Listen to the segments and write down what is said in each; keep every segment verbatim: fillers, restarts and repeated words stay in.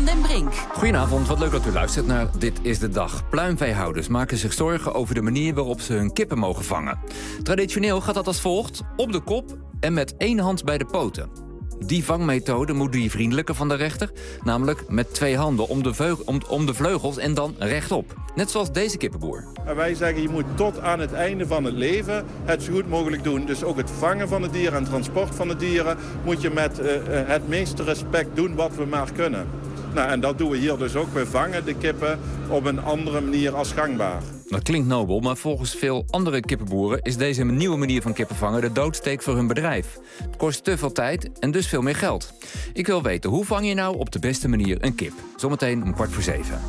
den Brink. Goedenavond, wat leuk dat u luistert naar Dit is de Dag. Pluimveehouders maken zich zorgen over de manier waarop ze hun kippen mogen vangen. Traditioneel gaat dat als volgt: op de kop en met één hand bij de poten. Die vangmethode moet diervriendelijker van de rechter, namelijk met twee handen om de, veug- om, om de vleugels en dan rechtop. Net zoals deze kippenboer. En wij zeggen je moet tot aan het einde van het leven het zo goed mogelijk doen. Dus ook het vangen van de dieren en transport van de dieren moet je met uh, het meeste respect doen wat we maar kunnen. Nou, en dat doen we hier dus ook. We vangen de kippen op een andere manier als gangbaar. Dat klinkt nobel, maar volgens veel andere kippenboeren is deze nieuwe manier van kippen vangen de doodsteek voor hun bedrijf. Het kost te veel tijd en dus veel meer geld. Ik wil weten, hoe vang je nou op de beste manier een kip? Zometeen om kwart voor zeven.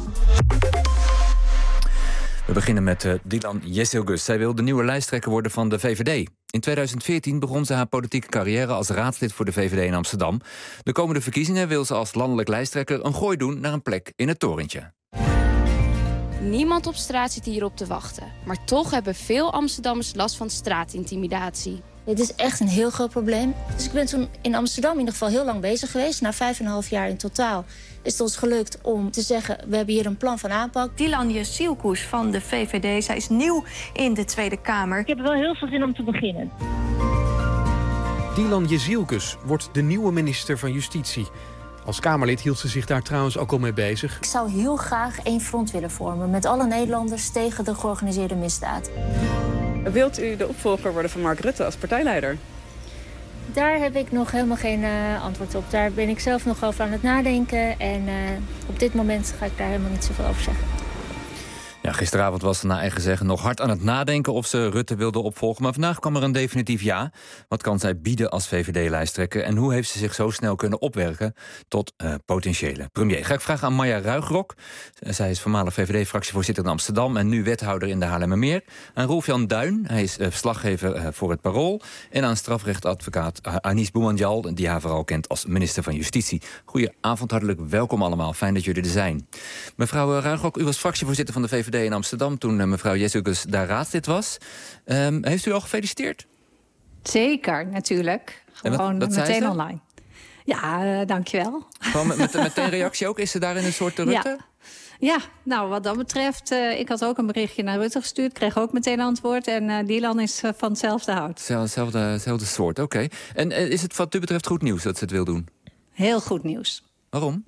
We beginnen met uh, Dilan Yeşilgöz. Zij wil de nieuwe lijsttrekker worden van de V V D. In tweeduizend veertien begon ze haar politieke carrière als raadslid voor de V V D in Amsterdam. De komende verkiezingen wil ze als landelijk lijsttrekker een gooi doen naar een plek in het torentje. Niemand op straat zit hierop te wachten. Maar toch hebben veel Amsterdammers last van straatintimidatie. Dit is echt een heel groot probleem. Dus ik ben toen in Amsterdam in ieder geval heel lang bezig geweest. Na vijf en een half jaar in totaal is het ons gelukt om te zeggen: we hebben hier een plan van aanpak. Dilan Yeşilgöz van de V V D. Zij is nieuw in de Tweede Kamer. Ik heb er wel heel veel zin om te beginnen. Dilan Yeşilgöz wordt de nieuwe minister van Justitie. Als Kamerlid hield ze zich daar trouwens ook al mee bezig. Ik zou heel graag één front willen vormen met alle Nederlanders tegen de georganiseerde misdaad. Wilt u de opvolger worden van Mark Rutte als partijleider? Daar heb ik nog helemaal geen uh, antwoord op. Daar ben ik zelf nog over aan het nadenken. En uh, op dit moment ga ik daar helemaal niet zoveel over zeggen. Ja, gisteravond was ze naar eigen zeggen nog hard aan het nadenken of ze Rutte wilde opvolgen. Maar vandaag kwam er een definitief ja. Wat kan zij bieden als V V D-lijsttrekker? En hoe heeft ze zich zo snel kunnen opwerken tot uh, potentiële premier? Ga ik vragen aan Maya Ruigrok. Zij is voormalig V V D-fractievoorzitter in Amsterdam en nu wethouder in de Haarlemmermeer. Aan Rolf-Jan Duin, hij is uh, verslaggever uh, voor het Parool. En aan strafrechtadvocaat uh, Anis Boumandial, die haar vooral kent als minister van Justitie. Goedenavond, hartelijk welkom allemaal. Fijn dat jullie er zijn. Mevrouw uh, Ruigrok, u was fractievoorzitter van de V V D in Amsterdam toen uh, mevrouw Yeşilgöz daar raadslid was. Um, heeft u al gefeliciteerd? Zeker, natuurlijk. Gewoon wat, wat meteen online. Ja, uh, dankjewel. Gewoon met, met, meteen reactie ook? Is ze daarin een soort Rutte? Ja. Ja, nou wat dat betreft, uh, ik had ook een berichtje naar Rutte gestuurd, kreeg ook meteen antwoord. En uh, Dilan is uh, van hetzelfde hout. Hetzelfde, hetzelfde soort, oké. Okay. En uh, is het wat u betreft goed nieuws dat ze het wil doen? Heel goed nieuws. Waarom?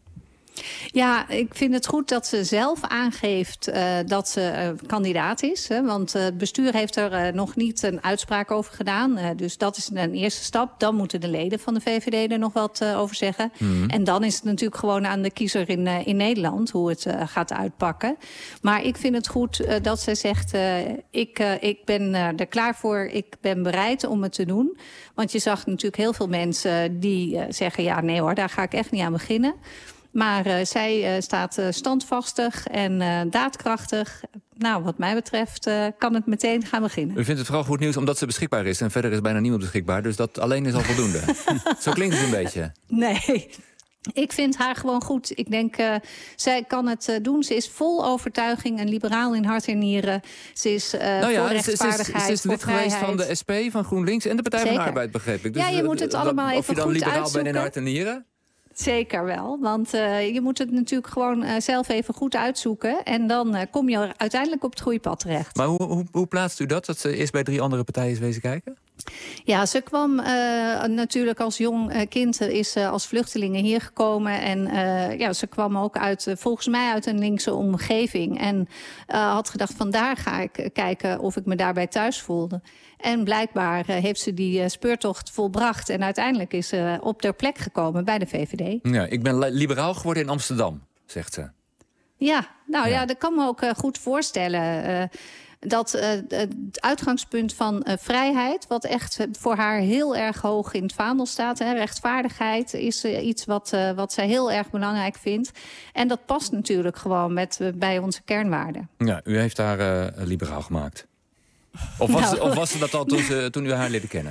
Ja, ik vind het goed dat ze zelf aangeeft uh, dat ze uh, kandidaat is. Hè, want uh, het bestuur heeft er uh, nog niet een uitspraak over gedaan. Uh, dus dat is een eerste stap. Dan moeten de leden van de V V D er nog wat uh, over zeggen. Mm. En dan is het natuurlijk gewoon aan de kiezer in, uh, in Nederland hoe het uh, gaat uitpakken. Maar ik vind het goed uh, dat ze zegt: uh, ik, uh, ik ben uh, er klaar voor, ik ben bereid om het te doen. Want je zag natuurlijk heel veel mensen die uh, zeggen: ja, nee hoor, daar ga ik echt niet aan beginnen. Maar uh, zij uh, staat uh, standvastig en uh, daadkrachtig. Nou, wat mij betreft uh, kan het meteen gaan beginnen. U vindt het vooral goed nieuws omdat ze beschikbaar is. En verder is bijna niemand beschikbaar. Dus dat alleen is al voldoende. Zo klinkt het een beetje. Nee, ik vind haar gewoon goed. Ik denk, uh, zij kan het uh, doen. Ze is vol overtuiging en liberaal in hart en nieren. Ze is uh, nou ja, voor rechtvaardigheid, ze is, ze is lid geweest van de S P, van GroenLinks en de Partij Zeker. van de Arbeid, begreep ik. Dus ja, je moet het allemaal even goed uitzoeken. Of je dan liberaal bent in hart en nieren? Zeker wel, want uh, je moet het natuurlijk gewoon uh, zelf even goed uitzoeken. En dan uh, kom je er uiteindelijk op het goede pad terecht. Maar hoe, hoe, hoe plaatst u dat, dat ze eerst bij drie andere partijen is wezen kijken? Ja, ze kwam uh, natuurlijk als jong uh, kind, is uh, als vluchtelingen hier gekomen. En uh, ja, ze kwam ook uit, uh, volgens mij uit een linkse omgeving. En uh, had gedacht, vandaar ga ik uh, kijken of ik me daarbij thuis voelde. En blijkbaar uh, heeft ze die uh, speurtocht volbracht. En uiteindelijk is ze uh, op ter plek gekomen bij de V V D. Ja, ik ben liberaal geworden in Amsterdam, zegt ze. Ja, nou ja, ja dat kan me ook uh, goed voorstellen. Uh, dat uh, het uitgangspunt van uh, vrijheid, wat echt voor haar heel erg hoog in het vaandel staat. Hè, rechtvaardigheid is uh, iets wat, uh, wat zij heel erg belangrijk vindt. En dat past natuurlijk gewoon met, uh, bij onze kernwaarden. Ja, u heeft haar uh, liberaal gemaakt. Of was, nou. of was ze dat al toen, ze, toen u haar leerde kennen?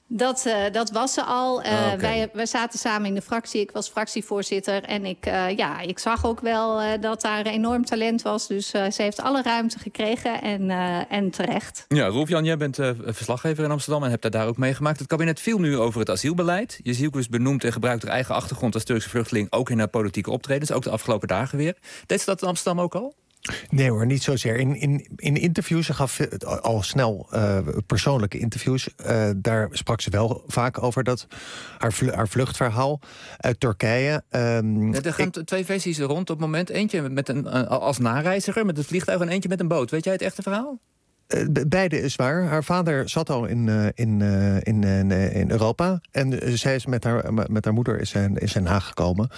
Dat, uh, dat was ze al. Uh, oh, okay. wij, wij zaten samen in de fractie. Ik was fractievoorzitter. En ik, uh, ja, ik zag ook wel uh, dat daar enorm talent was. Dus uh, ze heeft alle ruimte gekregen en, uh, en terecht. Ja, Rolf-Jan, jij bent uh, verslaggever in Amsterdam en hebt daar, daar ook meegemaakt. Het kabinet viel nu over het asielbeleid. Jezielkus benoemt en gebruikt haar eigen achtergrond als Turkse vluchteling ook in haar politieke optredens. Ook de afgelopen dagen weer. Deed ze dat in Amsterdam ook al? Nee hoor, niet zozeer. In, in, in interviews, ze gaf al snel uh, persoonlijke interviews. Uh, daar sprak ze wel vaak over dat haar, vl- haar vluchtverhaal uit Turkije. Um, ja, er gaan ik... twee versies rond op het moment. Eentje met een, uh, als nareiziger met het vliegtuig en eentje met een boot. Weet jij het echte verhaal? Uh, beide is waar. Haar vader zat al in, uh, in, uh, in, uh, in Europa. En uh, zij is met haar, met haar moeder is in, is in Haag gekomen.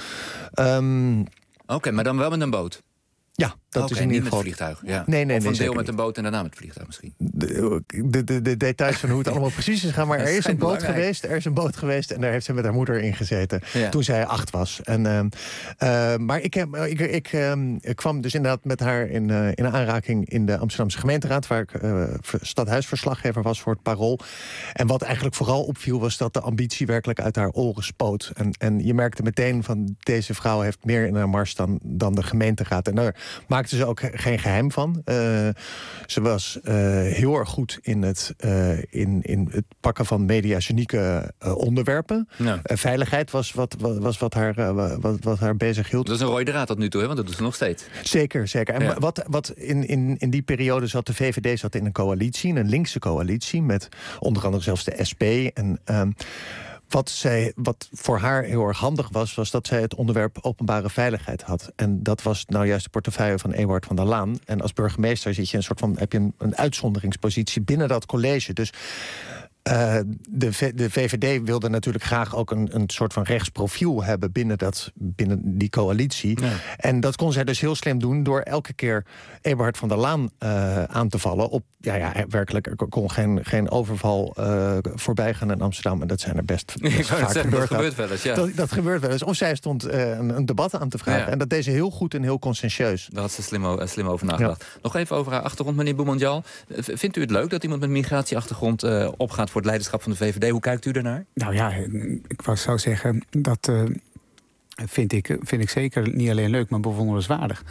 Um, Oké, okay, maar dan wel met een boot? Ja, dat okay, is in ieder geval... niet met het vliegtuig. Ja. Nee, nee, of nee, een deel met niet. een boot en daarna met het vliegtuig misschien. De, de, de, de details van hoe het allemaal precies is gaan. Maar er is een boot geweest. Er is een boot geweest en daar heeft ze met haar moeder in gezeten. Ja. Toen zij acht was. En, uh, uh, maar ik, heb, ik, ik, uh, ik kwam dus inderdaad met haar in, uh, in aanraking in de Amsterdamse gemeenteraad, waar ik uh, stadhuisverslaggever was voor het Parool. En wat eigenlijk vooral opviel was dat de ambitie werkelijk uit haar oren spoot. En, en je merkte meteen van deze vrouw heeft meer in haar mars dan, dan de gemeenteraad. En daar maakte ze ook geen geheim van. Uh, ze was uh, heel erg goed in het, uh, in, in het pakken van mediagenieke uh, onderwerpen. Ja. Uh, veiligheid was wat, wat, was wat, haar, uh, wat, wat haar bezig hield. Dat is een rode draad tot nu toe, hè? Want dat doet ze nog steeds. Zeker, zeker. En ja. wat, wat in, in, in die periode zat de V V D zat in een coalitie, een linkse coalitie, met onder andere zelfs de S P. En uh, Wat, zij, wat voor haar heel erg handig was, was dat zij het onderwerp openbare veiligheid had. En dat was nou juist de portefeuille van Ewout van der Laan. En als burgemeester zit je een soort van, heb je een, een uitzonderingspositie binnen dat college. Dus Uh, de, v- de V V D wilde natuurlijk graag ook een, een soort van rechtsprofiel hebben binnen, dat, binnen die coalitie. Ja. En dat kon zij dus heel slim doen door elke keer Eberhard van der Laan uh, aan te vallen. Op, ja, ja, werkelijk, er kon geen, geen overval uh, voorbij gaan in Amsterdam. En dat zijn er best, best vaak zeggen, gebeurd. Dat gebeurt wel eens, ja. Dat, dat gebeurt wel eens. Of zij stond uh, een, een debat aan te vragen. Ja. En dat deed ze heel goed en heel conscientieus. Daar had ze slim, uh, slim over nagedacht. Ja. Nog even over haar achtergrond, meneer Boumedial. Vindt u het leuk dat iemand met migratieachtergrond uh, opgaat voor het leiderschap van de V V D? Hoe kijkt u daarnaar? Nou ja, ik zou zeggen, dat uh, vind, ik, vind ik zeker niet alleen leuk, maar bewonderenswaardig.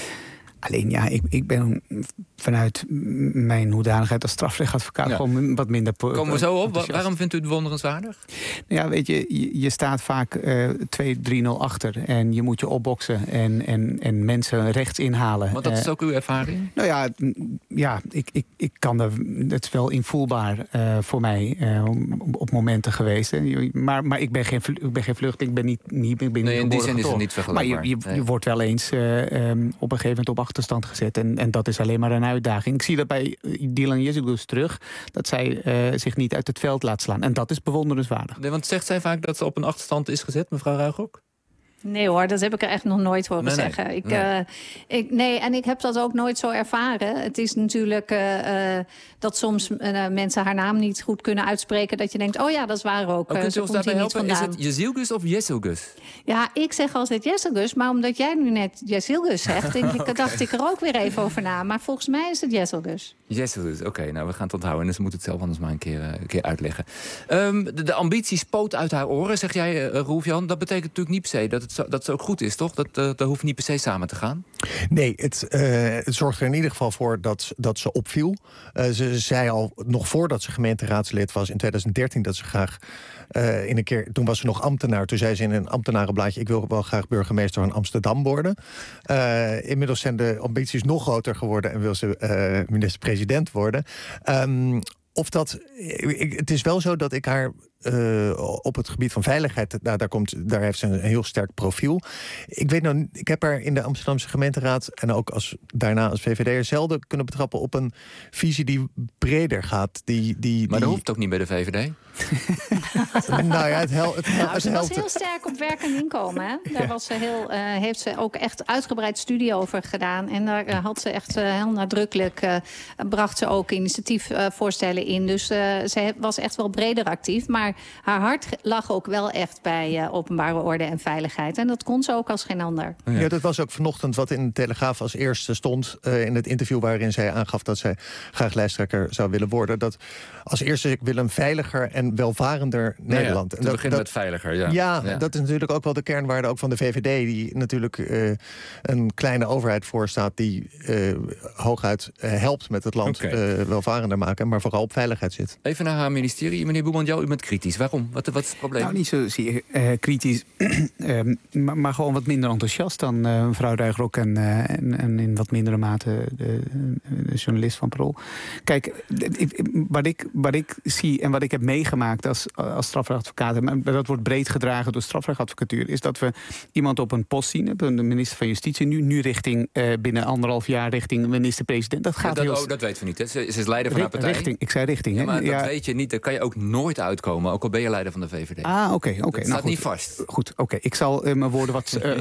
Alleen ja, ik, ik ben vanuit mijn hoedanigheid als strafrechtadvocaat ja. gewoon wat minder... Po- Komen we zo op? Waarom vindt u het bewonderenswaardig? Ja, weet je, je, je staat vaak uh, twee drie nul achter en je moet je opboksen en, en, en mensen rechts inhalen. Want dat is ook uw ervaring? Nou ja, ja ik, ik, ik kan er, het is wel invoelbaar uh, voor mij uh, op momenten geweest. Hè. Maar, maar ik ben geen, ik ben geen vluchteling, ik ben niet, niet, ik ben nee, niet in die zin is het niet vergelijkbaar. Maar je, je, nee. je wordt wel eens uh, um, op een gegeven moment op achterstand gezet. En, en dat is alleen maar een uitdaging. Ik zie dat bij Dilan Jezielkus terug, dat zij uh, zich niet uit het veld laat slaan. En dat is bewonderenswaardig. Nee, want zegt zij vaak dat ze op een achterstand is gezet, mevrouw Ruigrok? Nee hoor, dat heb ik er echt nog nooit horen nee, zeggen. Nee, ik, nee. Uh, ik, nee, en ik heb dat ook nooit zo ervaren. Het is natuurlijk uh, uh, dat soms uh, mensen haar naam niet goed kunnen uitspreken. Dat je denkt, oh ja, dat is waar ook. Oh, kunt u ons daarbij helpen? Vandaan. Is het Jezielkus of Jezielkus? Ja, ik zeg altijd Jezielkus. Maar omdat jij nu net Jezielkus zegt, denk ik, okay. dacht ik er ook weer even over na. Maar volgens mij is het Jezielkus. Jezielkus, oké. Okay, nou, we gaan het onthouden. En ze moet het zelf anders maar een keer, uh, een keer uitleggen. Um, de, de ambitie spoot uit haar oren, zeg jij, uh, Rolf-Jan. Dat betekent natuurlijk niet per se dat het zo, dat ze ook goed is, toch? Dat, uh, dat hoeft niet per se samen te gaan. Nee, het, uh, het zorgt er in ieder geval voor dat, dat ze opviel. Uh, ze zei al nog voordat ze gemeenteraadslid was in twintig dertien dat ze graag uh, in een keer, toen was ze nog ambtenaar, toen zei ze in een ambtenarenblaadje, ik wil wel graag burgemeester van Amsterdam worden. Uh, inmiddels zijn de ambities nog groter geworden en wil ze uh, minister-president worden. Um, Of dat, het is wel zo dat ik haar uh, op het gebied van veiligheid, nou, daar, komt, daar heeft ze een heel sterk profiel. Ik weet nou, ik heb haar in de Amsterdamse gemeenteraad en ook als, daarna als V V D'er zelden kunnen betrappen op een visie die breder gaat. Die, die, maar dat die... hoeft ook niet bij de V V D. nou ja, het, hel, het, hel, nou, het ze helpt. was heel sterk op werk en inkomen. Hè? Daar ja. was ze heel, uh, heeft ze ook echt uitgebreid studie over gedaan. En daar uh, had ze echt uh, heel nadrukkelijk, uh, bracht ze ook initiatiefvoorstellen uh, in. Dus uh, ze was echt wel breder actief. Maar Maar haar hart lag ook wel echt bij uh, openbare orde en veiligheid. En dat kon ze ook als geen ander. Ja, ja dat was ook vanochtend wat in de Telegraaf als eerste stond. Uh, in het interview waarin zij aangaf dat zij graag lijsttrekker zou willen worden. Dat als eerste, ik wil een veiliger en welvarender Nederland. Ja, en te dat, beginnen dat, met veiliger, ja. Ja, ja, dat is natuurlijk ook wel de kernwaarde ook van de V V D... die natuurlijk uh, een kleine overheid voorstaat... die uh, hooguit uh, helpt met het land okay. uh, welvarender maken... maar vooral op veiligheid zit. Even naar haar ministerie. Meneer Boeman-Jou, u bent kritisch. Waarom? Wat, wat is het probleem? Nou, niet zozeer uh, kritisch, uh, maar, maar gewoon wat minder enthousiast... dan uh, mevrouw Ruigrok en, uh, en, en in wat mindere mate de, de journalist van Parool. Kijk, wat ik, wat ik zie en wat ik heb meegemaakt als, als strafrechtadvocaat... maar dat wordt breed gedragen door strafrechtadvocatuur... is dat we iemand op een post zien, de minister van Justitie... nu, nu richting, uh, binnen anderhalf jaar richting minister-president. Dat gaat ja, dat, heel... Oh, dat weten we niet, hè? Ze, ze is leider van haar partij. Richting, ik zei richting, ja, maar hè? dat ja. weet je niet. Daar kan je ook nooit uitkomen, ook al ben je leider van de V V D. Ah, oké. Okay, okay. Dat nou, staat goed. niet vast. Goed, oké. Okay. Ik zal uh, mijn woorden wat... Uh,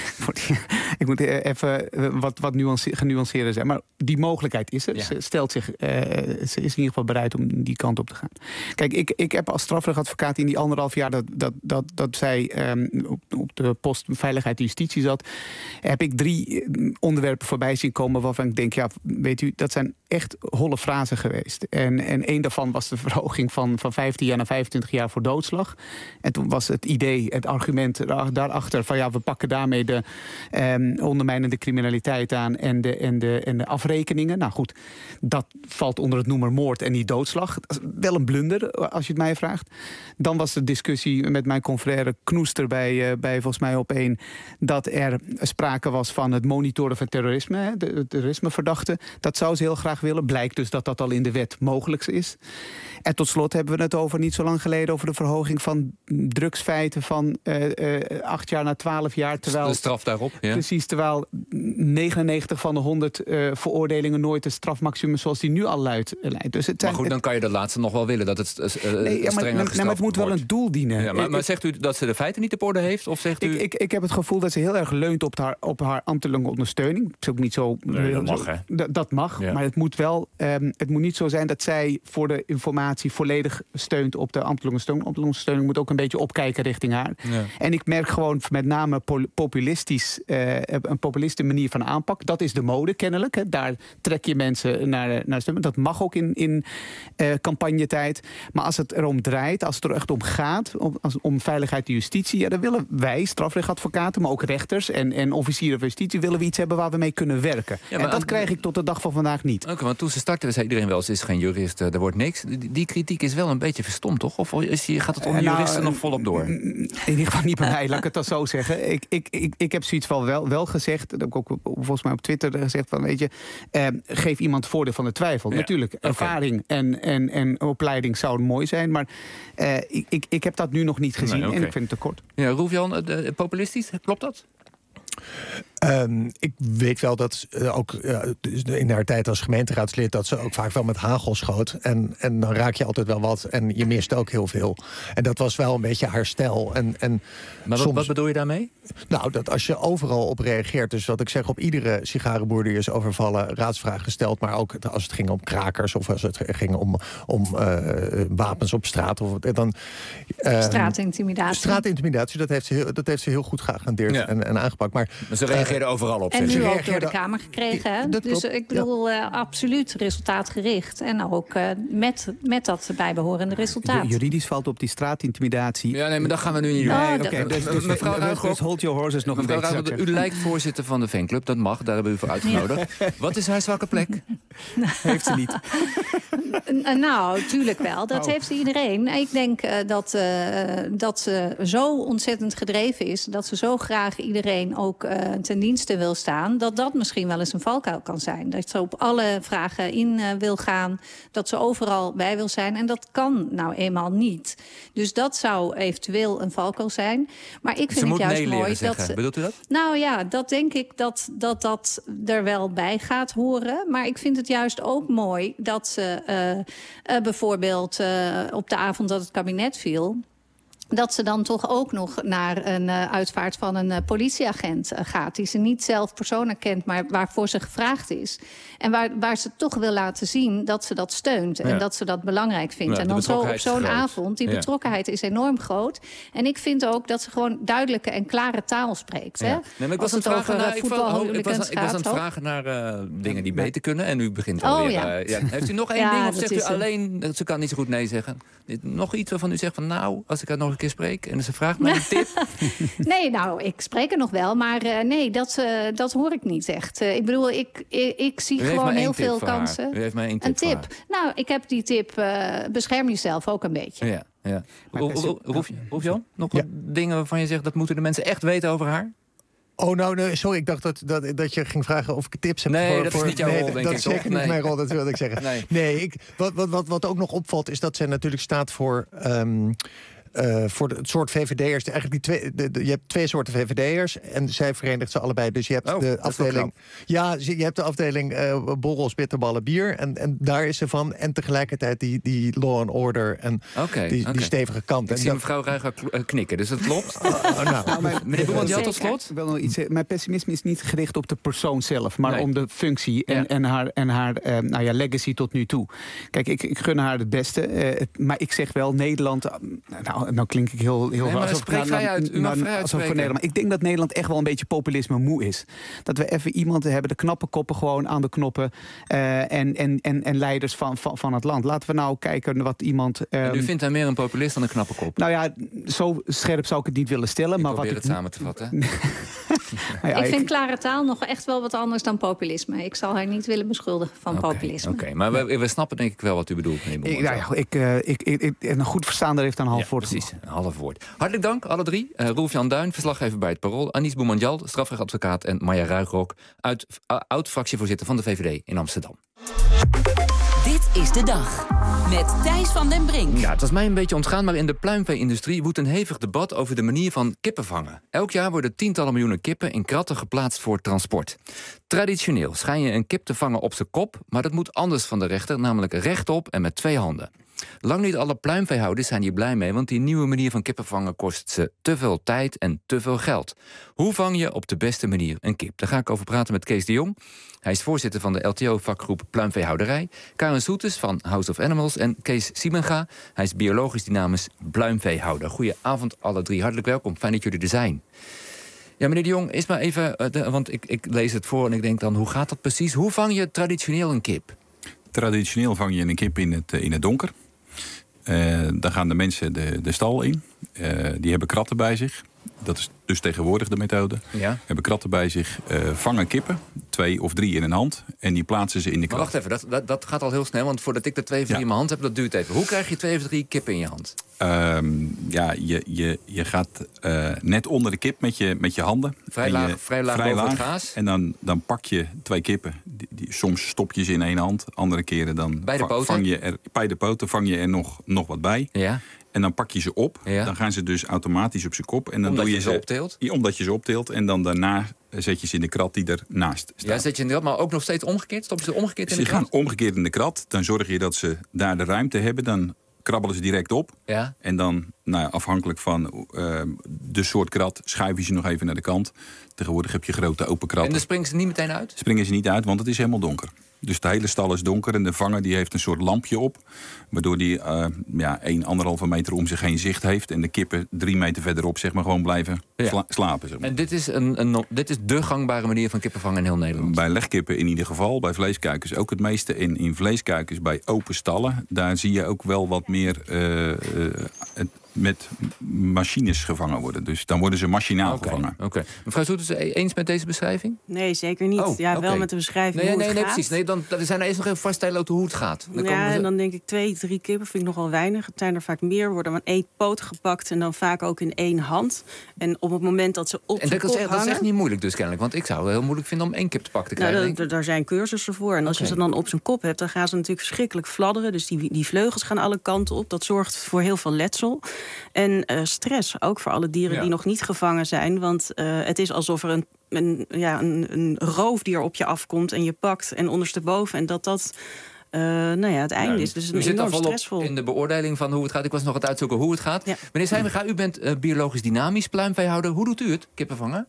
ik moet uh, even uh, wat, wat nuance- genuanceerder zijn. Maar die mogelijkheid is er. Ja. Ze stelt zich... Uh, ze is in ieder geval bereid om die kant op te gaan. Kijk, ik, ik heb als strafrechtadvocaat in die anderhalf jaar... dat, dat, dat, dat zij um, op, op de post Veiligheid en Justitie zat... heb ik drie onderwerpen voorbij zien komen... waarvan ik denk, ja, weet u, dat zijn echt holle frasen geweest. En, en één daarvan was de verhoging van, van vijftien jaar naar vijfentwintig jaar voor doodslag. En toen was het idee, het argument daarachter... van ja, we pakken daarmee de um, ondermijnende criminaliteit aan... En de, en, de, en de afrekeningen. Nou goed, dat valt onder het noemer moord en niet doodslag. Dat is wel een blunder, als je het mij vraagt. Dan was de discussie met mijn confrère Knoester bij, uh, bij volgens mij op één... dat er sprake was van het monitoren van terrorisme, hè, de, de terrorismeverdachten. Dat zou ze heel graag willen. Blijkt dus dat dat al in de wet mogelijk is. En tot slot hebben we het over niet zo lang geleden... over de verhoging van drugsfeiten van uh, uh, acht jaar naar twaalf jaar. Terwijl, de straf daarop, ja. Precies, terwijl negenennegentig van de honderd uh, veroordelingen... nooit het strafmaximum zoals die nu al luidt. Dus het zijn, maar goed, dan kan je dat laatste nog wel willen. Dat het uh, nee, ja, maar, strenger maar, maar het moet wel een doel dienen. Ja, maar, ik, maar zegt u dat ze de feiten niet op orde heeft? Of zegt u... ik, ik, ik heb het gevoel dat ze heel erg leunt op haar, op haar ambtelijke ondersteuning. Dat is ook niet zo... Nee, dat mag, hè? Dat, dat mag, ja. maar het moet wel... Um, het moet niet zo zijn dat zij voor de informatie volledig steunt op de ambtelijke ondersteuning. Ambtelijke ondersteuning moet ook een beetje opkijken richting haar. Ja. En ik merk gewoon met name populistisch, uh, een populistische manier van aanpak. Dat is de mode kennelijk. Hè. Daar trek je mensen naar, naar stemmen. Dat mag ook in, in uh, campagnetijd. Maar als het erom draait, als het er echt om gaat, om, als, om veiligheid en justitie, ja, dan willen wij, strafrechtadvocaten, maar ook rechters en, en officieren van justitie, willen we iets hebben waar we mee kunnen werken. Ja, en dat aan... krijg ik tot de dag van vandaag niet. Oké, okay, want toen ze starten, zei iedereen wel, ze is geen jurist, er wordt niks. Die, die kritiek is wel een beetje verstomd, toch? Of is die, gaat het om uh, juristen nou, nog volop door? In ieder geval niet bij mij, laat ik het dan zo zeggen. Ik, ik, ik, ik heb zoiets van wel, wel gezegd, dat heb ik ook volgens mij op Twitter gezegd, van weet je, eh, geef iemand voordeel van de twijfel. Ja, Natuurlijk, okay. ervaring en, en, en opleiding zouden mooi zijn, maar uh, ik, ik, ik heb dat nu nog niet gezien nee, okay. en ik vind het tekort. Ja, Roef-Jan, uh, populistisch, klopt dat? Um, ik weet wel dat uh, ook uh, in haar tijd als gemeenteraadslid... dat ze ook vaak wel met hagel schoot. En, en dan raak je altijd wel wat en je mist ook heel veel. En dat was wel een beetje haar stijl. En, en maar wat, soms, wat bedoel je daarmee? Nou, dat als je overal op reageert... dus wat ik zeg, op iedere sigarenboer die is overvallen... raadsvraag gesteld, maar ook als het ging om krakers... of als het ging om, om uh, wapens op straat. Of, dan, uh, straatintimidatie. Straatintimidatie, dat heeft ze heel, dat heeft ze heel goed geagendeerd ja. en, en aangepakt. Maar, maar ze reageerden uh, overal op. En zeg. nu ook door de Kamer gekregen. Hè? Dus klopt, ik bedoel, ja. uh, absoluut resultaatgericht. En ook uh, met, met dat bijbehorende resultaat. Juridisch valt op die straatintimidatie. Ja, nee, maar dat gaan we nu niet doen. Nee, nee, okay, dus, dus, mevrouw Ruigrok, dus hold your horses nog een beetje. U lijkt voorzitter van de fanclub, dat mag, daar hebben we u voor uitgenodigd. Ja. Wat is haar zwakke plek? Heeft ze niet. Nou, tuurlijk wel. Dat oh. heeft iedereen. Ik denk uh, dat, uh, dat ze zo ontzettend gedreven is... dat ze zo graag iedereen ook uh, ten dienste wil staan... dat dat misschien wel eens een valkuil kan zijn. Dat ze op alle vragen in uh, wil gaan. Dat ze overal bij wil zijn. En dat kan nou eenmaal niet. Dus dat zou eventueel een valkuil zijn. Maar ik vind ze het juist nee mooi zeggen. dat... Bedoelt u dat? Nou ja, dat denk ik dat, dat dat er wel bij gaat horen. Maar ik vind het juist ook mooi dat ze uh, uh, bijvoorbeeld uh, op de avond dat het kabinet viel... dat ze dan toch ook nog naar een uh, uitvaart van een uh, politieagent uh, gaat... die ze niet zelf persoonlijk kent, maar waarvoor ze gevraagd is. En waar, waar ze toch wil laten zien dat ze dat steunt... en ja. dat ze dat belangrijk vindt. Ja, en dan zo op zo'n avond, die ja. betrokkenheid is enorm groot. En ik vind ook dat ze gewoon duidelijke en klare taal spreekt. Ja. Hè? Nee, maar ik was Als aan het het vragen over naar, voetbal, ik, ik, was, ik was aan het gaat, vragen naar uh, dingen die beter kunnen. En u begint Oh, alweer. ja. Uh, ja. Heeft u nog één Ja, ding of dat zegt u is een- alleen... Ze kan niet zo goed nee zeggen. Nog iets waarvan u zegt van nou, als ik haar nog een keer spreek... en ze vraagt mij een tip. Nee, nou, ik spreek er nog wel, maar uh, nee, dat, uh, dat hoor ik niet echt. Uh, ik bedoel, ik, ik, ik zie U heeft gewoon maar één heel tip veel voor haar. kansen. U heeft maar één tip Een voor tip. Nou, ik heb die tip, uh, bescherm jezelf ook een beetje. Ja, ja. Maar Roef, best- roef, roef Jan, nog Ja. wat dingen waarvan je zegt... dat moeten de mensen echt weten over haar? Oh, nou, nee, sorry, ik dacht dat, dat, dat je ging vragen of ik tips heb. Nee, voor, dat is voor, niet jouw nee, rol, denk dat ik, is toch? zeker niet Nee. mijn rol, dat wilde ik zeggen. Nee. Nee, ik, wat, wat, wat, wat ook nog opvalt is dat zij natuurlijk staat voor... Um, Uh, voor de, het soort V V D'ers, eigenlijk die twee, de, de, je hebt twee soorten V V D'ers en zij verenigt ze allebei. Dus je hebt Oh, de dat is wel afdeling, ja, je hebt de afdeling uh, borrels, bitterballen, bier en, en daar is ze van. En tegelijkertijd die, die law and order en Okay, die, okay. die stevige kant. Ik en zie dat, mevrouw Ruiger knikken, dus dat klopt. oh, oh, nou, Nou, mijn, Meneer Boeman, ja, tot Zeker. slot. wel nog iets, zeggen. Mijn pessimisme is niet gericht op de persoon zelf, maar Nee. om de functie en, Ja. en haar, en haar eh, nou ja, legacy tot nu toe. Kijk, ik, ik gun haar het beste, eh, het, maar ik zeg wel Nederland. Uh, nou, nou klink ik heel, heel Nee, maar alsof- spreek nou, vrij nou, uit. U mag nou, vrij alsof uitspreken. voor Nederland. Ik denk dat Nederland echt wel een beetje populisme moe is. Dat we even iemand hebben, de knappe koppen gewoon aan de knoppen uh, en, en, en, en leiders van, van, van het land. Laten we nou kijken wat iemand. Um, En u vindt haar meer een populist dan een knappe kop. nou ja, zo scherp zou ik het niet willen stellen. Ik maar probeer wat het ik, samen te vatten. Nou ja, Ik vind klare taal nog echt wel wat anders dan populisme. Ik zal haar niet willen beschuldigen van Oké, populisme. Oké, maar we, we snappen denk ik wel wat u bedoelt, meneer Boeman. Ik, nou ja, ik, uh, ik, ik, ik, een goed verstaander heeft een half Ja, woord. precies, een half woord. Hartelijk dank, alle drie. Uh, Roelf-Jan Duin, verslaggever bij het Parool. Anies Boumandjal, strafrechtadvocaat. En Maya Ruigrok, uit, uh, oud-fractievoorzitter van de V V D in Amsterdam. Dit is de dag. Met Thijs van den Brink. Ja, het was mij een beetje ontgaan, maar in de pluimvee-industrie woedt een hevig debat over de manier van kippen vangen. Elk jaar worden tientallen miljoenen kippen in kratten geplaatst voor transport. Traditioneel schijn je een kip te vangen op zijn kop, maar dat moet anders van de rechter, namelijk rechtop en met twee handen. Lang niet alle pluimveehouders zijn hier blij mee, want die nieuwe manier van kippen vangen kost ze te veel tijd en te veel geld. Hoe vang je op de beste manier een kip? Daar ga ik over praten met Kees de Jong. Hij is voorzitter van de L T O-vakgroep Pluimveehouderij. Karen Soetes van House of Animals en Kees Siebenga. Hij is biologisch dynamisch pluimveehouder. Goedenavond alle drie, hartelijk welkom. Fijn dat jullie er zijn. Ja, meneer de Jong, is maar even, uh, de, want ik, ik lees het voor en ik denk dan, hoe gaat dat precies? Hoe vang je traditioneel een kip? Traditioneel vang je een kip in het, in het donker. Uh, dan gaan de mensen de, de stal in. Uh, die hebben kratten bij zich. Dat is dus tegenwoordig de methode. Ja. Hebben kratten bij zich, uh, vangen kippen. Twee of drie in een hand. En die plaatsen ze in de krat. Maar wacht even, dat, dat, dat gaat al heel snel. Want voordat ik er twee of drie Ja. in mijn hand heb, dat duurt even. Hoe krijg je twee of drie kippen in je hand? Um, ja, je, je, je gaat uh, net onder de kip met je, met je handen. Vrij laag, je, vrij laag boven het gaas. En dan, dan pak je twee kippen. Die, die, soms stop je ze in één hand. Andere keren dan bij de poten? vang je er, bij de poten vang je er nog, nog wat bij. Ja. En dan pak je ze op. Ja. Dan gaan ze dus automatisch op zijn kop. En dan omdat doe je je ze ze opteelt? Ja, omdat je ze opteelt. En dan daarna zet je ze in de krat die ernaast staat. Ja, zet je in de krat, maar ook nog steeds omgekeerd? Stop je ze omgekeerd in Ze de krat? gaan omgekeerd in de krat. Dan zorg je dat ze daar de ruimte hebben. Dan krabbelen ze direct op. Ja. En dan, nou ja, afhankelijk van uh, de soort krat, schuif je ze nog even naar de kant. Tegenwoordig heb je grote open kratten. En dan springen ze niet meteen uit? Springen ze niet uit, want het is helemaal donker. Dus de hele stal is donker en de vanger die heeft een soort lampje op. Waardoor die uh, ja, één, anderhalve meter om zich heen zicht heeft. En de kippen drie meter verderop zeg maar, gewoon blijven ja. sla slapen. Zeg maar. En dit is, een, een, dit is de gangbare manier van kippen vangen in heel Nederland? Bij legkippen in ieder geval. Bij vleeskuikens ook het meeste. En in vleeskuikens bij open stallen. Daar zie je ook wel wat meer uh, uh, het met machines gevangen worden. Dus dan worden ze machinaal okay, gevangen. Oké. Okay. Mevrouw Soetes, eens met deze beschrijving? Nee, zeker niet. Oh, ja, okay. wel met de beschrijving nee, hoe nee, het nee, gaat. precies. Nee, dan we zijn er eerst nog even vaststellen hoe het gaat. Dan ja, we... en dan denk ik twee, drie kippen vind ik nogal weinig. Het zijn er vaak meer, worden aan één poot gepakt en dan vaak ook in één hand. En op het moment dat ze op en zijn dat, kop is, hangen... dat is echt niet moeilijk dus kennelijk. Want ik zou het heel moeilijk vinden om één kip te pakken te nou, krijgen. Daar zijn cursussen voor. En als okay. je ze dan op zijn kop hebt, dan gaan ze natuurlijk verschrikkelijk fladderen. Dus die, die vleugels gaan alle kanten op. Dat zorgt voor heel veel letsel. En uh, stress, ook voor alle dieren ja. die nog niet gevangen zijn. Want uh, het is alsof er een, een, ja, een, een roofdier op je afkomt en je pakt en ondersteboven. En dat dat uh, nou ja, het einde ja. is. Dus een u zit enorm al stressvol. in de beoordeling van hoe het gaat. Ik was nog aan het uitzoeken hoe het gaat. Ja. Meneer Sijmenga, u bent uh, biologisch dynamisch pluimveehouder. Hoe doet u het, kippenvangen?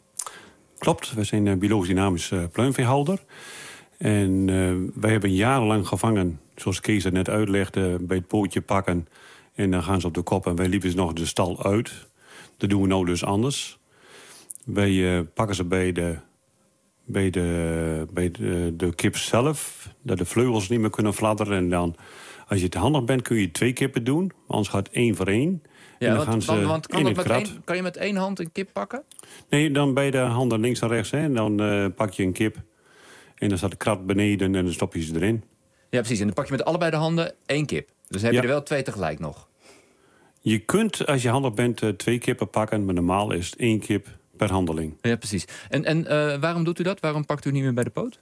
Klopt, we zijn uh, biologisch dynamisch uh, pluimveehouder. En uh, wij hebben jarenlang gevangen, zoals Kees er net uitlegde, bij het pootje pakken. En dan gaan ze op de kop en wij liepen ze nog de stal uit. Dat doen we nou dus anders. Wij uh, pakken ze bij de, bij de, bij de, de kip zelf, dat de vleugels niet meer kunnen fladderen. En dan, als je te handig bent, kun je twee kippen doen. Maar anders gaat één voor één. Ja, en dan want, gaan ze want, want kan, in dat het met krat. één, kan je met één hand een kip pakken? Nee, dan beide handen links en rechts. Hè. En dan uh, pak je een kip. En dan staat de krat beneden en dan stop je ze erin. Ja, precies. En dan pak je met allebei de handen één kip. Dus dan heb ja. je er wel twee tegelijk nog. Je kunt, als je handig bent, uh, twee kippen pakken. Maar normaal is het één kip per handeling. Ja, precies. En, en uh, waarom doet u dat? Waarom pakt u niet meer bij de poot?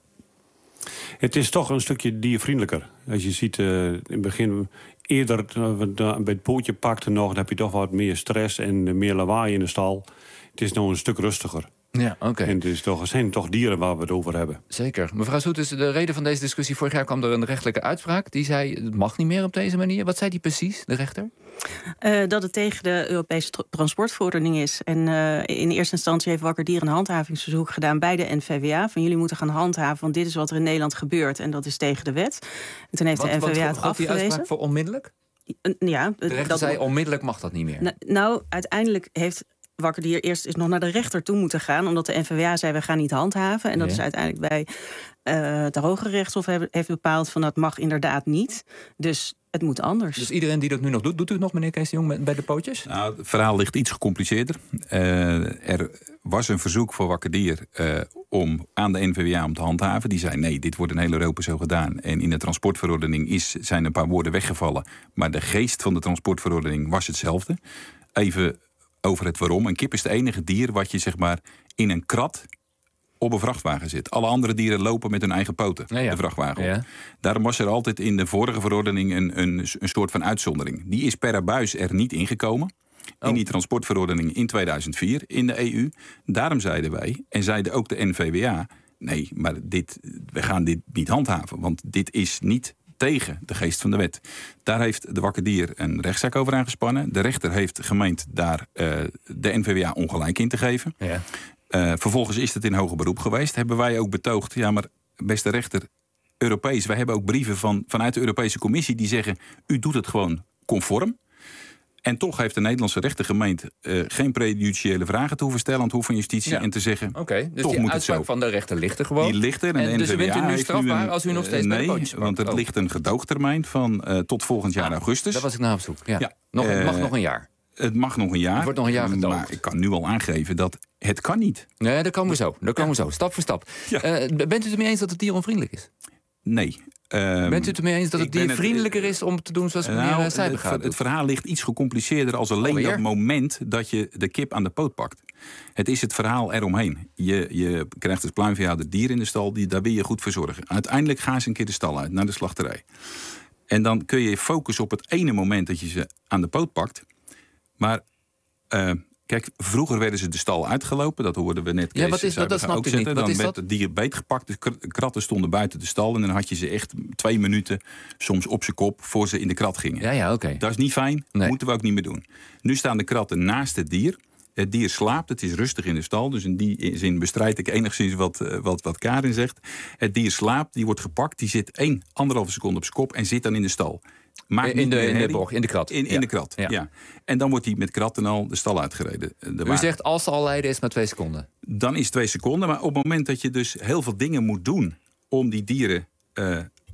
Het is toch een stukje diervriendelijker. Als je ziet, uh, in het begin eerder uh, bij het pootje pakte nog, dan heb je toch wat meer stress en meer lawaai in de stal. Het is nou een stuk rustiger. Ja, oké. Okay. En het is toch, zijn toch dieren waar we het over hebben. Zeker. Mevrouw Soet, is de reden van deze discussie. Vorig jaar kwam er een rechtelijke uitspraak. Die zei, het mag niet meer op deze manier. Wat zei die precies, de rechter? Uh, dat het tegen de Europese tra- transportverordening is. En uh, in eerste instantie heeft Wakker Dier een handhavingsverzoek gedaan bij de N V W A. Van jullie moeten gaan handhaven, want dit is wat er in Nederland gebeurt. En dat is tegen de wet. En toen heeft wat, de N V W A wat, het afgewezen. Die uitspraak voor onmiddellijk? Uh, ja, de rechter dat zei, onmiddellijk mag dat niet meer. Nou, nou uiteindelijk heeft Wakker Dier eerst is nog naar de rechter toe moeten gaan, omdat de N V W A zei, we gaan niet handhaven. En dat ja. is uiteindelijk bij uh, het Hoge Rechtshof heeft bepaald van dat mag inderdaad niet. Dus het moet anders. Dus iedereen die dat nu nog doet, doet u het nog, meneer Kees de Jong, bij de pootjes? Nou, het verhaal ligt iets gecompliceerder. Uh, er was een verzoek voor Wakker Dier uh, om aan de N V W A om te handhaven. Die zei nee, dit wordt in heel Europa zo gedaan. En in de transportverordening is, zijn een paar woorden weggevallen. Maar de geest van de transportverordening was hetzelfde. Even over het waarom. Een kip is het enige dier wat je zeg maar in een krat op een vrachtwagen zit. Alle andere dieren lopen met hun eigen poten ja, ja. de vrachtwagen op. Ja. Daarom was er altijd in de vorige verordening een, een, een soort van uitzondering. Die is per abuis er niet ingekomen. Oh. In die transportverordening in tweeduizend vier in de E U. Daarom zeiden wij, en zeiden ook de N V W A, nee, maar dit, we gaan dit niet handhaven. Want dit is niet tegen de geest van de wet. Daar heeft de Wakker Dier een rechtszaak over aangespannen. De rechter heeft gemeend daar uh, de N V W A ongelijk in te geven. Ja. Uh, vervolgens is het in hoger beroep geweest. Hebben wij ook betoogd, ja maar beste rechter, Europees, wij hebben ook brieven van, vanuit de Europese Commissie die zeggen, u doet het gewoon conform. En toch heeft de Nederlandse rechter gemeend uh, geen prejudiciële vragen te hoeven stellen aan het Hof van Justitie ja. en te zeggen, Oké, okay, dus toch die moet het zo. Van de rechter ligt er gewoon. Die ligt er en, en de dus N V W A bent u nu strafbaar een, als u nog steeds uh, bij de nee, pootjes pakt? want er oh. ligt een gedoogtermijn van uh, tot volgend jaar ah, augustus. Daar was ik naar op zoek. Ja. Ja. Nog, uh, het mag nog een jaar. Het mag nog een jaar. Het wordt nog een jaar gedoogd. Maar ik kan nu al aangeven dat het kan niet. Nee, dat komen we zo. Dat komen we zo. Stap voor stap. Ja. Uh, bent u het ermee eens dat het dier onvriendelijk is? Nee. Um, Bent u het ermee eens dat het dier vriendelijker is om te doen zoals meneer nou, Sijmenga het, het verhaal ligt iets gecompliceerder als alleen Alweer? dat moment dat je de kip aan de poot pakt. Het is het verhaal eromheen. Je, je krijgt als pluimveehouder dier in de stal, die, daar wil je goed verzorgen. Uiteindelijk gaan ze een keer de stal uit, naar de slachterij. En dan kun je focussen op het ene moment dat je ze aan de poot pakt. Maar uh, kijk, vroeger werden ze de stal uitgelopen. Dat hoorden we net. Kees, ja, wat is dat? Dat snap ik niet. Wat dan is werd dat? het dier beetgepakt. De kratten stonden buiten de stal. En dan had je ze echt twee minuten soms op zijn kop voor ze in de krat gingen. Ja, ja, oké. Okay. Dat is niet fijn. Nee. Moeten we ook niet meer doen. Nu staan de kratten naast het dier. Het dier slaapt, het is rustig in de stal. Dus in die zin bestrijd ik enigszins wat, wat, wat Karin zegt. Het dier slaapt, die wordt gepakt. Die zit één, anderhalve seconde op zijn kop en zit dan in de stal. Maakt in, de, in de borg, in de krat. In, in ja. de krat, ja. ja. En dan wordt hij met kratten al de stal uitgereden. De U waar... zegt, als ze al leiden is het maar twee seconden. Dan is het twee seconden. Maar op het moment dat je dus heel veel dingen moet doen om die dieren uh,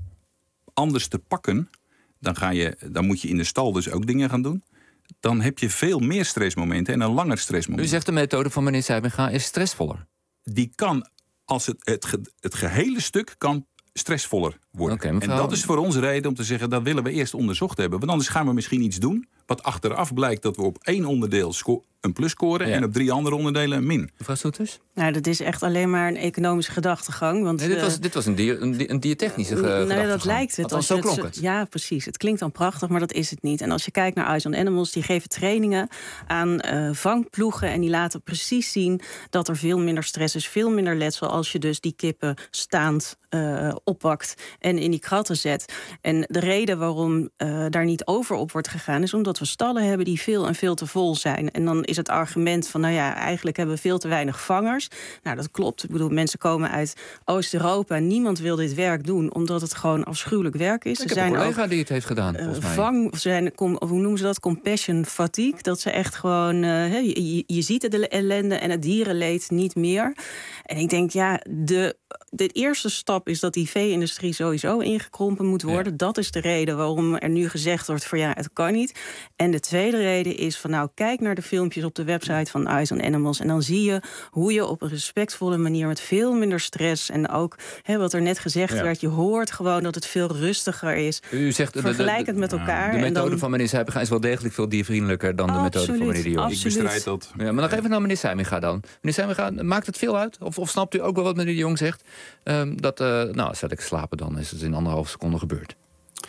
anders te pakken, dan, ga je, dan moet je in de stal dus ook dingen gaan doen. Dan heb je veel meer stressmomenten en een langer stressmoment. U zegt de methode van meneer Sijmenga is stressvoller. Die kan, als het, het, ge, het gehele stuk kan stressvoller worden. Okay, mevrouw... En dat is voor ons reden om te zeggen, dat willen we eerst onderzocht hebben. Want anders gaan we misschien iets doen wat achteraf blijkt dat we op één onderdeel sco- een plusscore... Ja. en op drie andere onderdelen een min. Mevrouw Soeters? Nou, dat is echt alleen maar een economische gedachtegang. Want, nee, dit, was, uh, dit was een, dië, een, een diëtechnische uh, gedachtegang. Nee, dat lijkt het. Althans, zo klonk het. Ja, precies. Het klinkt dan prachtig, maar dat is het niet. En als je kijkt naar Eyes on Animals, die geven trainingen aan uh, vangploegen... en die laten precies zien dat er veel minder stress is, veel minder letsel... als je dus die kippen staand uh, oppakt en in die kratten zet. En de reden waarom uh, daar niet over op wordt gegaan... is omdat we stallen hebben die veel en veel te vol zijn. En dan is het argument van, nou ja, eigenlijk hebben we veel te weinig vangers... Nou, dat klopt. Ik bedoel, mensen komen uit Oost-Europa. Niemand wil dit werk doen, omdat het gewoon afschuwelijk werk is. Ik er heb zijn een collega ook, die het heeft gedaan, volgens mij. Vang, zijn, hoe noemen ze dat? Compassion fatigue. Dat ze echt gewoon... Uh, je, je ziet de ellende en het dierenleed niet meer. En ik denk, ja, de, de eerste stap is dat die vee-industrie sowieso ingekrompen moet worden. Ja. Dat is de reden waarom er nu gezegd wordt van ja, het kan niet. En de tweede reden is van nou, kijk naar de filmpjes op de website van Eyes on Animals. En dan zie je hoe je op een respectvolle manier met veel minder stress en ook hè, wat er net gezegd ja. werd, je hoort gewoon dat het veel rustiger is. U zegt vergelijkend met elkaar. De methode en dan, van meneer Sijbega is wel degelijk veel diervriendelijker dan absoluut, de methode van meneer de Jong. Ik bestrijd dat. Ja, maar nog even naar meneer Sijbega dan. Meneer Sijbega, maakt het veel uit? Of, of snapt u ook wel wat meneer de Jong zegt? Um, dat, uh, nou, zet ik slapen, dan is het in anderhalf seconde gebeurd.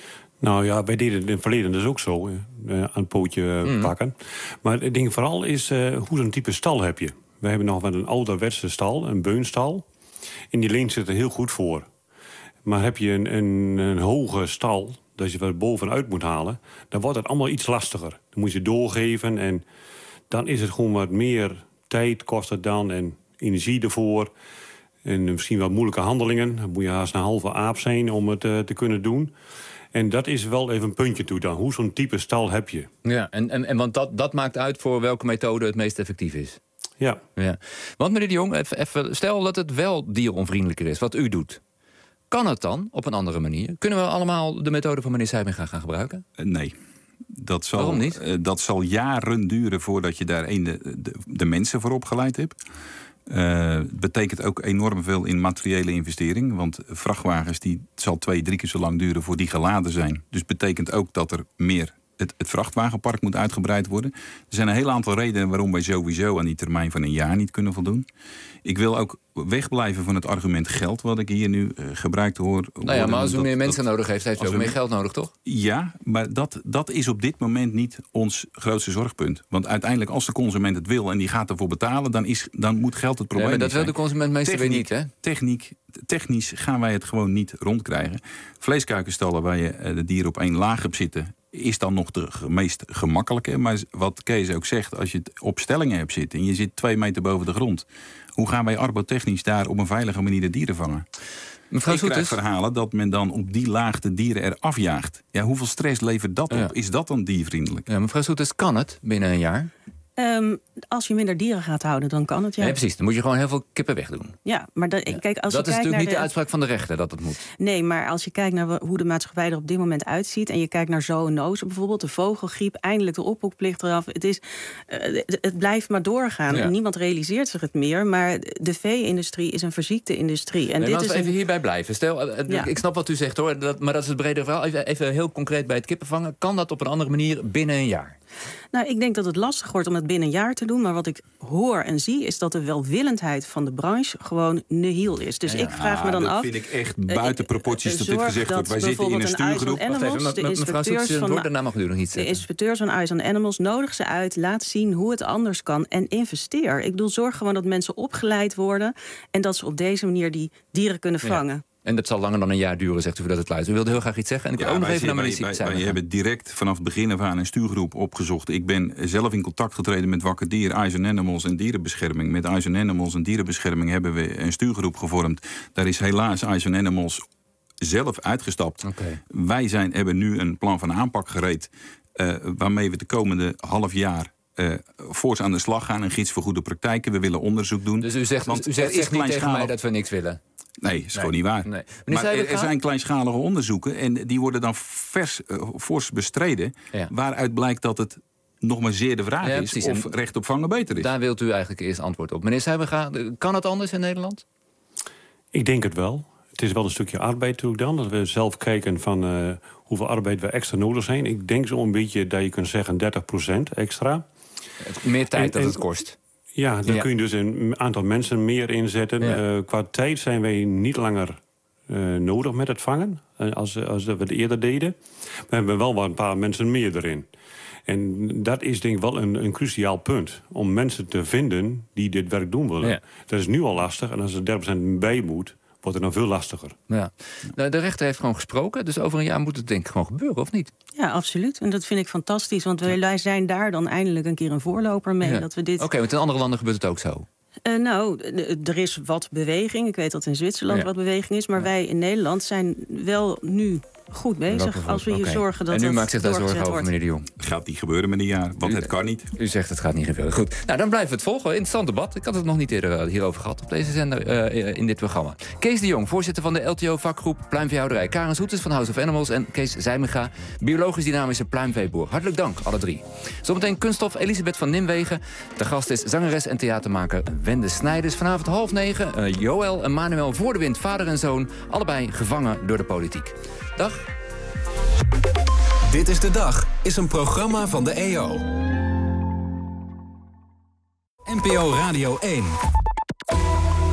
Nou ja, wij deden het in het verleden dus ook zo, uh, aan het pootje uh, mm. pakken. Maar het ding vooral is, uh, hoe zo'n type stal heb je? We hebben nog wel een ouderwetse stal, een beunstal. En die leent zit er heel goed voor. Maar heb je een, een, een hoge stal, dat je er bovenuit moet halen... dan wordt het allemaal iets lastiger. Dan moet je doorgeven en dan is het gewoon wat meer tijd kost het dan... en energie ervoor en misschien wat moeilijke handelingen. Dan moet je haast een halve aap zijn om het uh, te kunnen doen... En dat is wel even een puntje toe dan. Hoe zo'n type stal heb je? Ja, en, en, en want dat, dat maakt uit voor welke methode het meest effectief is. Ja. ja. Want meneer de Jong, even, even, stel dat het wel dieronvriendelijker is, wat u doet. Kan het dan op een andere manier? Kunnen we allemaal de methode van meneer Sijbega gaan gebruiken? Uh, nee. Dat zal, Waarom niet? Uh, dat zal jaren duren voordat je daar een de, de, de mensen voor opgeleid hebt. Uh, het betekent ook enorm veel in materiële investering. Want vrachtwagens, die het zal twee, drie keer zo lang duren voor die geladen zijn. Dus betekent ook dat er meer... Het, het vrachtwagenpark moet uitgebreid worden. Er zijn een heel aantal redenen waarom wij sowieso aan die termijn van een jaar niet kunnen voldoen. Ik wil ook wegblijven van het argument geld, wat ik hier nu uh, gebruikt hoor. Nou ja, maar als u meer mensen dat, nodig heeft, heeft u ook meer geld nodig, toch? Ja, maar dat, dat is op dit moment niet ons grootste zorgpunt. Want uiteindelijk, als de consument het wil en die gaat ervoor betalen, dan, is, dan moet geld het probleem ja, maar dat zijn. wil de consument meestal weer niet, hè? Techniek, technisch gaan wij het gewoon niet rondkrijgen. Vleeskuikenstallen waar je uh, de dieren op één laag hebt zitten, is dan nog de meest gemakkelijke. Maar wat Kees ook zegt, als je het op stellingen hebt zitten en je zit twee meter boven de grond, hoe gaan wij arbotechnisch daar op een veilige manier de dieren vangen? Mevrouw Ik Soeters krijg verhalen dat men dan op die laag de dieren eraf jaagt. Ja, hoeveel stress levert dat op? Ja. Is dat dan diervriendelijk? Ja, mevrouw Soeters, kan het binnen een jaar? Um, als je minder dieren gaat houden, dan kan het, ja. Nee, precies. Dan moet je gewoon heel veel kippen wegdoen. Ja, maar dat, ja. kijk, als dat je is kijkt natuurlijk naar niet de... de uitspraak van de rechter dat het moet. Nee, maar als je kijkt naar hoe de maatschappij er op dit moment uitziet en je kijkt naar zoonose bijvoorbeeld, de vogelgriep, eindelijk de ophokplicht eraf. Het, is, uh, het blijft maar doorgaan. Ja. En niemand realiseert zich het meer. Maar de vee-industrie is een verziekte industrie. En nee, dit als is we even een... hierbij blijven. Stel, uh, ja. Ik snap wat u zegt hoor, dat, maar dat is het bredere verhaal. Even, even heel concreet bij het kippenvangen. Kan dat op een andere manier binnen een jaar? Nou, ik denk dat het lastig wordt om het binnen een jaar te doen. Maar wat ik hoor en zie is dat de welwillendheid van de branche gewoon nihil is. Dus ja, ik vraag me dan dat af... Dat vind ik echt buiten proporties uh, dat dit gezegd wordt. Wij zitten in een stuurgroep. Animals, de inspecteurs van, daarna mag u nog niet de inspecteurs van Eyes on Animals, nodig ze uit. Laat zien hoe het anders kan. En investeer. Ik bedoel, zorg gewoon dat mensen opgeleid worden. En dat ze op deze manier die dieren kunnen vangen. Ja. En dat zal langer dan een jaar duren, zegt u dat het luistert. U wilde heel graag iets zeggen. En ik wil ja, ook nog even naar meneer wij, wij, wij hebben direct vanaf het begin af aan een stuurgroep opgezocht. Ik ben zelf in contact getreden met Wakker Dier, Eyes on Animals en dierenbescherming. Met Eyes on Animals en dierenbescherming hebben we een stuurgroep gevormd. Daar is helaas Eyes on Animals zelf uitgestapt. Okay. Wij zijn, hebben nu een plan van aanpak gereed, uh, waarmee we de komende half jaar Uh, voorts aan de slag gaan. Een gids voor goede praktijken. We willen onderzoek doen. Dus u zegt, Want u zegt, zegt niet tegen mij dat we niks willen? Nee, dat is nee. gewoon niet waar. Nee. Maar er, er zijn kleinschalige onderzoeken en die worden dan vers, uh, fors bestreden. Ja. Waaruit blijkt dat het nog maar zeer de vraag ja, is precies. of recht op vangen beter is. Daar wilt u eigenlijk eerst antwoord op. Meneer Sijbega, kan het anders in Nederland? Ik denk het wel. Het is wel een stukje arbeid natuurlijk dan. Dat we zelf kijken van uh, hoeveel arbeid we extra nodig zijn. Ik denk zo'n beetje dat je kunt zeggen dertig procent extra. Meer tijd En- dat en- het kost. Ja, dan Ja. kun je dus een aantal mensen meer inzetten. Ja. Uh, qua tijd zijn wij niet langer uh, nodig met het vangen, uh, als, als we het eerder deden. We hebben wel wat een paar mensen meer erin. En dat is denk ik wel een, een cruciaal punt. Om mensen te vinden die dit werk doen willen. Ja. Dat is nu al lastig. En als er dertig procent bij moet, wordt het dan veel lastiger. Ja. Nou, de rechter heeft gewoon gesproken. Dus over een jaar moet het denk ik gewoon gebeuren, of niet? Ja, absoluut. En dat vind ik fantastisch. Want wij zijn daar dan eindelijk een keer een voorloper mee. Ja. Dat we dit... Oké, okay, want in andere landen gebeurt het ook zo. Uh, nou, d- er is wat beweging. Ik weet dat in Zwitserland Ja. wat beweging is. Maar wij in Nederland zijn wel nu goed bezig. Als we hier okay. zorgen dat En nu het maakt zich daar zorgen over, wordt. meneer de Jong. Gaat niet gebeuren met een jaar, want U, het kan niet. U zegt het gaat niet gebeuren. Goed, nou dan blijven we het volgen. Interessant debat. Ik had het nog niet eerder uh, hierover gehad op deze zender uh, in dit programma. Kees de Jong, voorzitter van de L T O-vakgroep Pluimveehouderij. Karen Soeters van House of Animals en Kees Zijmega, biologisch dynamische pluimveeboer. Hartelijk dank, alle drie. Zometeen kunststof Elisabeth van Nimwegen. De gast is zangeres en theatermaker Wende Snijders. Vanavond half negen, uh, Joël en Manuel voor de wind, vader en zoon. Allebei gevangen door de politiek. Dag. Dit is de Dag is een programma van de E O. N P O Radio één.